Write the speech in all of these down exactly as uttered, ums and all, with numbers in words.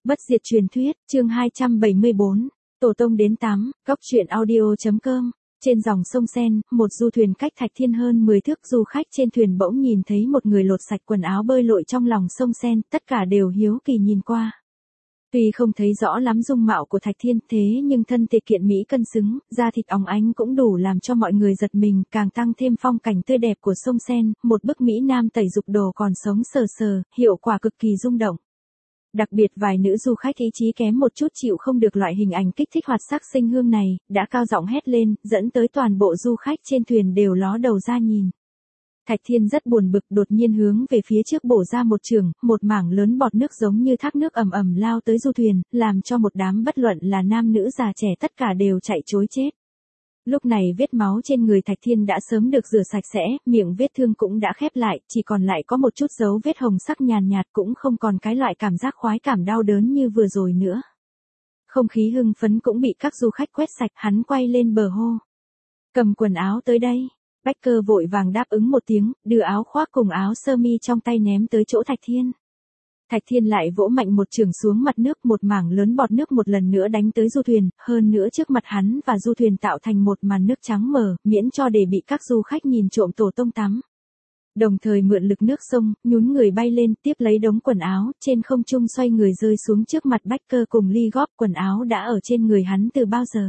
Bất diệt truyền thuyết, chương hai trăm bảy mươi bốn, Tổ tông đến tắm, góc truyện audio.com. Trên dòng sông Sen, một du thuyền cách Thạch Thiên hơn mười thước, du khách trên thuyền bỗng nhìn thấy một người lột sạch quần áo bơi lội trong lòng sông Sen, tất cả đều hiếu kỳ nhìn qua. Tuy không thấy rõ lắm dung mạo của Thạch Thiên, thế nhưng thân thể kiện mỹ cân xứng, da thịt óng ánh cũng đủ làm cho mọi người giật mình, càng tăng thêm phong cảnh tươi đẹp của sông Sen, một bức mỹ nam tẩy dục đồ còn sống sờ sờ, hiệu quả cực kỳ rung động. Đặc biệt vài nữ du khách ý chí kém một chút chịu không được loại hình ảnh kích thích hoạt sắc sinh hương này, đã cao giọng hét lên, dẫn tới toàn bộ du khách trên thuyền đều ló đầu ra nhìn. Thạch Thiên rất buồn bực, đột nhiên hướng về phía trước bổ ra một chưởng, một mảng lớn bọt nước giống như thác nước ầm ầm lao tới du thuyền, làm cho một đám bất luận là nam nữ già trẻ tất cả đều chạy trối chết. Lúc này vết máu trên người Thạch Thiên đã sớm được rửa sạch sẽ, miệng vết thương cũng đã khép lại, chỉ còn lại có một chút dấu vết hồng sắc nhàn nhạt, cũng không còn cái loại cảm giác khoái cảm đau đớn như vừa rồi nữa. Không khí hưng phấn cũng bị các du khách quét sạch, hắn quay lên bờ hô. Cầm quần áo tới đây. Bách Cơ vội vàng đáp ứng một tiếng, đưa áo khoác cùng áo sơ mi trong tay ném tới chỗ Thạch Thiên. Thạch Thiên lại vỗ mạnh một chưởng xuống mặt nước, một mảng lớn bọt nước một lần nữa đánh tới du thuyền, hơn nữa trước mặt hắn và du thuyền tạo thành một màn nước trắng mờ, miễn cho để bị các du khách nhìn trộm tổ tông tắm. Đồng thời mượn lực nước sông, nhún người bay lên, tiếp lấy đống quần áo, trên không trung xoay người rơi xuống trước mặt Bách Cơ cùng Ly Góp, quần áo đã ở trên người hắn từ bao giờ.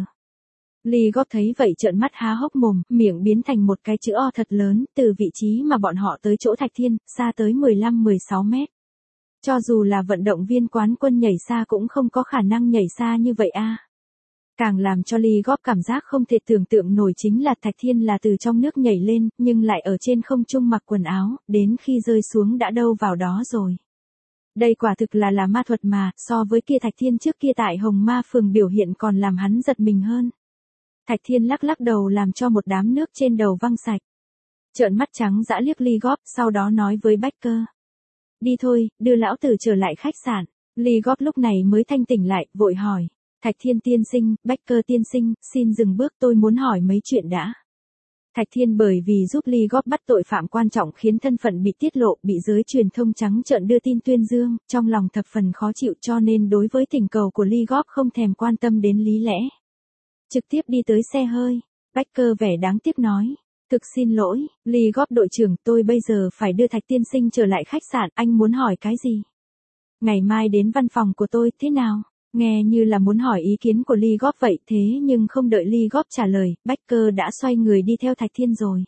Ly Góp thấy vậy trợn mắt há hốc mồm, miệng biến thành một cái chữ O thật lớn, từ vị trí mà bọn họ tới chỗ Thạch Thiên, xa tới mười lăm mười sáu mét. Cho dù là vận động viên quán quân nhảy xa cũng không có khả năng nhảy xa như vậy a. À. Càng làm cho Ly Góp cảm giác không thể tưởng tượng nổi chính là Thạch Thiên là từ trong nước nhảy lên, nhưng lại ở trên không trung mặc quần áo, đến khi rơi xuống đã đâu vào đó rồi. Đây quả thực là là ma thuật mà, so với kia Thạch Thiên trước kia tại Hồng Ma Phường biểu hiện còn làm hắn giật mình hơn. Thạch Thiên lắc lắc đầu làm cho một đám nước trên đầu văng sạch. Trợn mắt trắng dã liếc Ly Góp, sau đó nói với Bách Cơ. Đi thôi, đưa lão tử trở lại khách sạn. Ly Góp lúc này mới thanh tỉnh lại, vội hỏi. Thạch Thiên tiên sinh, Bách Cơ tiên sinh, xin dừng bước, tôi muốn hỏi mấy chuyện đã. Thạch Thiên bởi vì giúp Ly Góp bắt tội phạm quan trọng khiến thân phận bị tiết lộ, bị giới truyền thông trắng trợn đưa tin tuyên dương, trong lòng thập phần khó chịu, cho nên đối với tình cầu của Ly Góp không thèm quan tâm đến lý lẽ. Trực tiếp đi tới xe hơi. Bách Cơ vẻ đáng tiếc nói. Thực xin lỗi, Ly Góp đội trưởng, tôi bây giờ phải đưa Thạch tiên sinh trở lại khách sạn, anh muốn hỏi cái gì? Ngày mai đến văn phòng của tôi, thế nào? Nghe như là muốn hỏi ý kiến của Ly Góp vậy, thế nhưng không đợi Ly Góp trả lời, Bách Cơ đã xoay người đi theo Thạch Thiên rồi.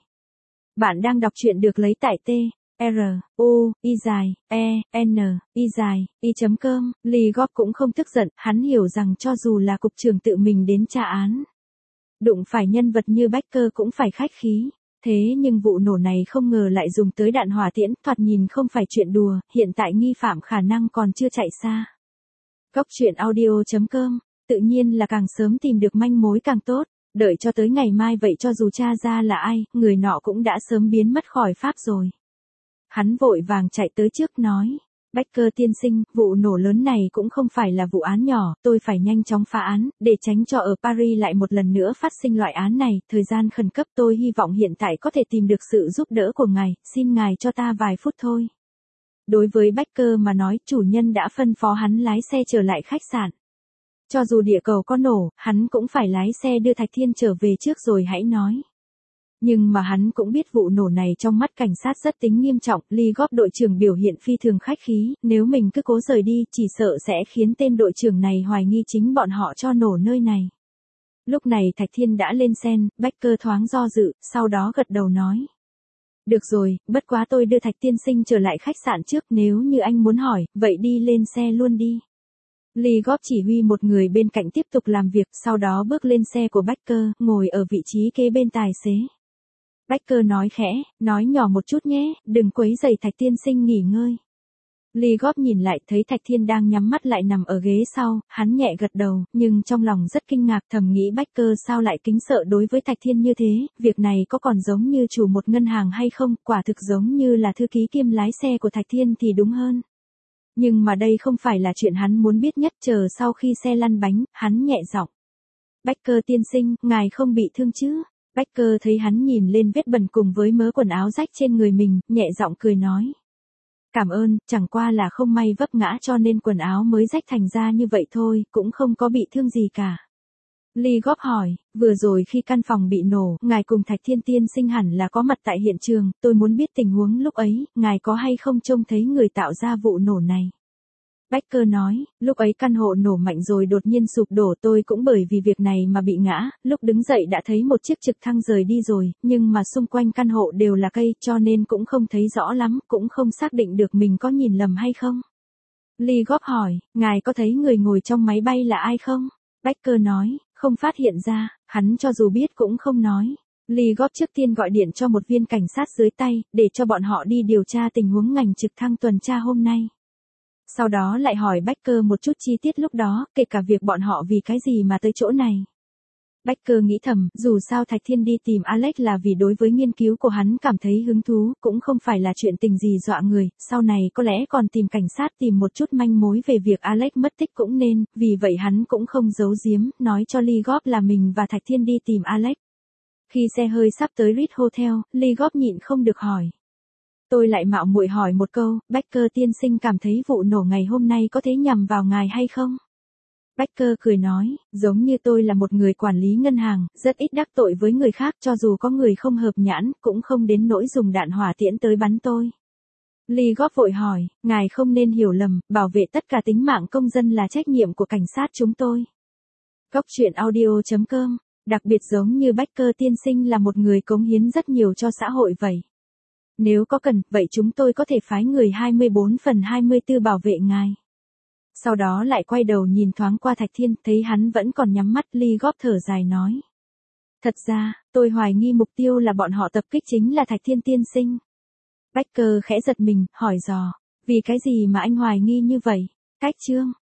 Bạn đang đọc truyện được lấy tại T, R, U, I dài, E, N, I dài, I chấm com. Ly Góp cũng không tức giận, hắn hiểu rằng cho dù là cục trưởng tự mình đến tra án. Đụng phải nhân vật như Bách Cơ cũng phải khách khí. Thế nhưng vụ nổ này không ngờ lại dùng tới đạn hỏa tiễn, thoạt nhìn không phải chuyện đùa, hiện tại nghi phạm khả năng còn chưa chạy xa. Góc truyện audio.com, tự nhiên là càng sớm tìm được manh mối càng tốt, đợi cho tới ngày mai vậy cho dù tra ra là ai, người nọ cũng đã sớm biến mất khỏi pháp rồi. Hắn vội vàng chạy tới trước nói. Bách Cơ tiên sinh, vụ nổ lớn này cũng không phải là vụ án nhỏ, tôi phải nhanh chóng phá án, để tránh cho ở Paris lại một lần nữa phát sinh loại án này, thời gian khẩn cấp, tôi hy vọng hiện tại có thể tìm được sự giúp đỡ của ngài, xin ngài cho ta vài phút thôi. Đối với Bách Cơ mà nói, chủ nhân đã phân phó hắn lái xe trở lại khách sạn. Cho dù địa cầu có nổ, hắn cũng phải lái xe đưa Thạch Thiên trở về trước rồi hãy nói. Nhưng mà hắn cũng biết vụ nổ này trong mắt cảnh sát rất tính nghiêm trọng, Ly Góp đội trưởng biểu hiện phi thường khách khí, nếu mình cứ cố rời đi, chỉ sợ sẽ khiến tên đội trưởng này hoài nghi chính bọn họ cho nổ nơi này. Lúc này Thạch Thiên đã lên sen, Bách Cơ thoáng do dự, sau đó gật đầu nói. Được rồi, bất quá tôi đưa Thạch tiên sinh trở lại khách sạn trước, nếu như anh muốn hỏi, vậy đi lên xe luôn đi. Ly Góp chỉ huy một người bên cạnh tiếp tục làm việc, sau đó bước lên xe của Bách Cơ, ngồi ở vị trí kế bên tài xế. Bách Cơ nói khẽ, nói nhỏ một chút nhé, đừng quấy rầy Thạch tiên sinh nghỉ ngơi. Ly Góp nhìn lại thấy Thạch Thiên đang nhắm mắt lại nằm ở ghế sau, hắn nhẹ gật đầu, nhưng trong lòng rất kinh ngạc, thầm nghĩ Bách Cơ sao lại kính sợ đối với Thạch Thiên như thế, việc này có còn giống như chủ một ngân hàng hay không, quả thực giống như là thư ký kiêm lái xe của Thạch Thiên thì đúng hơn. Nhưng mà đây không phải là chuyện hắn muốn biết nhất, chờ sau khi xe lăn bánh, hắn nhẹ giọng. Bách Cơ tiên sinh, ngài không bị thương chứ? Bách Cơ thấy hắn nhìn lên vết bẩn cùng với mớ quần áo rách trên người mình, nhẹ giọng cười nói. Cảm ơn, chẳng qua là không may vấp ngã cho nên quần áo mới rách thành ra như vậy thôi, cũng không có bị thương gì cả. Lee góp hỏi, vừa rồi khi căn phòng bị nổ, ngài cùng Thạch Thiên tiên sinh hẳn là có mặt tại hiện trường, tôi muốn biết tình huống lúc ấy, ngài có hay không trông thấy người tạo ra vụ nổ này. Becker nói, lúc ấy căn hộ nổ mạnh rồi đột nhiên sụp đổ, tôi cũng bởi vì việc này mà bị ngã, lúc đứng dậy đã thấy một chiếc trực thăng rời đi rồi, nhưng mà xung quanh căn hộ đều là cây cho nên cũng không thấy rõ lắm, cũng không xác định được mình có nhìn lầm hay không. Lee góp hỏi, ngài có thấy người ngồi trong máy bay là ai không? Becker nói, không phát hiện ra, hắn cho dù biết cũng không nói. Lee góp trước tiên gọi điện cho một viên cảnh sát dưới tay, để cho bọn họ đi điều tra tình huống ngành trực thăng tuần tra hôm nay. Sau đó lại hỏi Becker một chút chi tiết lúc đó, kể cả việc bọn họ vì cái gì mà tới chỗ này. Becker nghĩ thầm, dù sao Thạch Thiên đi tìm Alex là vì đối với nghiên cứu của hắn cảm thấy hứng thú, cũng không phải là chuyện tình gì dọa người, sau này có lẽ còn tìm cảnh sát tìm một chút manh mối về việc Alex mất tích cũng nên, vì vậy hắn cũng không giấu giếm, nói cho Lee Goff là mình và Thạch Thiên đi tìm Alex. Khi xe hơi sắp tới Ritz Hotel, Lee Goff nhịn không được hỏi. Tôi lại mạo muội hỏi một câu, Becker tiên sinh cảm thấy vụ nổ ngày hôm nay có thể nhằm vào ngài hay không? Becker cười nói, giống như tôi là một người quản lý ngân hàng, rất ít đắc tội với người khác cho dù có người không hợp nhãn, cũng không đến nỗi dùng đạn hỏa tiễn tới bắn tôi. Lee góp vội hỏi, ngài không nên hiểu lầm, bảo vệ tất cả tính mạng công dân là trách nhiệm của cảnh sát chúng tôi. Góc truyện audio chấm com, đặc biệt giống như Becker tiên sinh là một người cống hiến rất nhiều cho xã hội vậy. Nếu có cần, vậy chúng tôi có thể phái người hai mươi bốn phần hai mươi tư bảo vệ ngài. Sau đó lại quay đầu nhìn thoáng qua Thạch Thiên, thấy hắn vẫn còn nhắm mắt, Lee góp thở dài nói. Thật ra, tôi hoài nghi mục tiêu là bọn họ tập kích chính là Thạch Thiên tiên sinh. Becker khẽ giật mình, hỏi dò, vì cái gì mà anh hoài nghi như vậy? Cách chương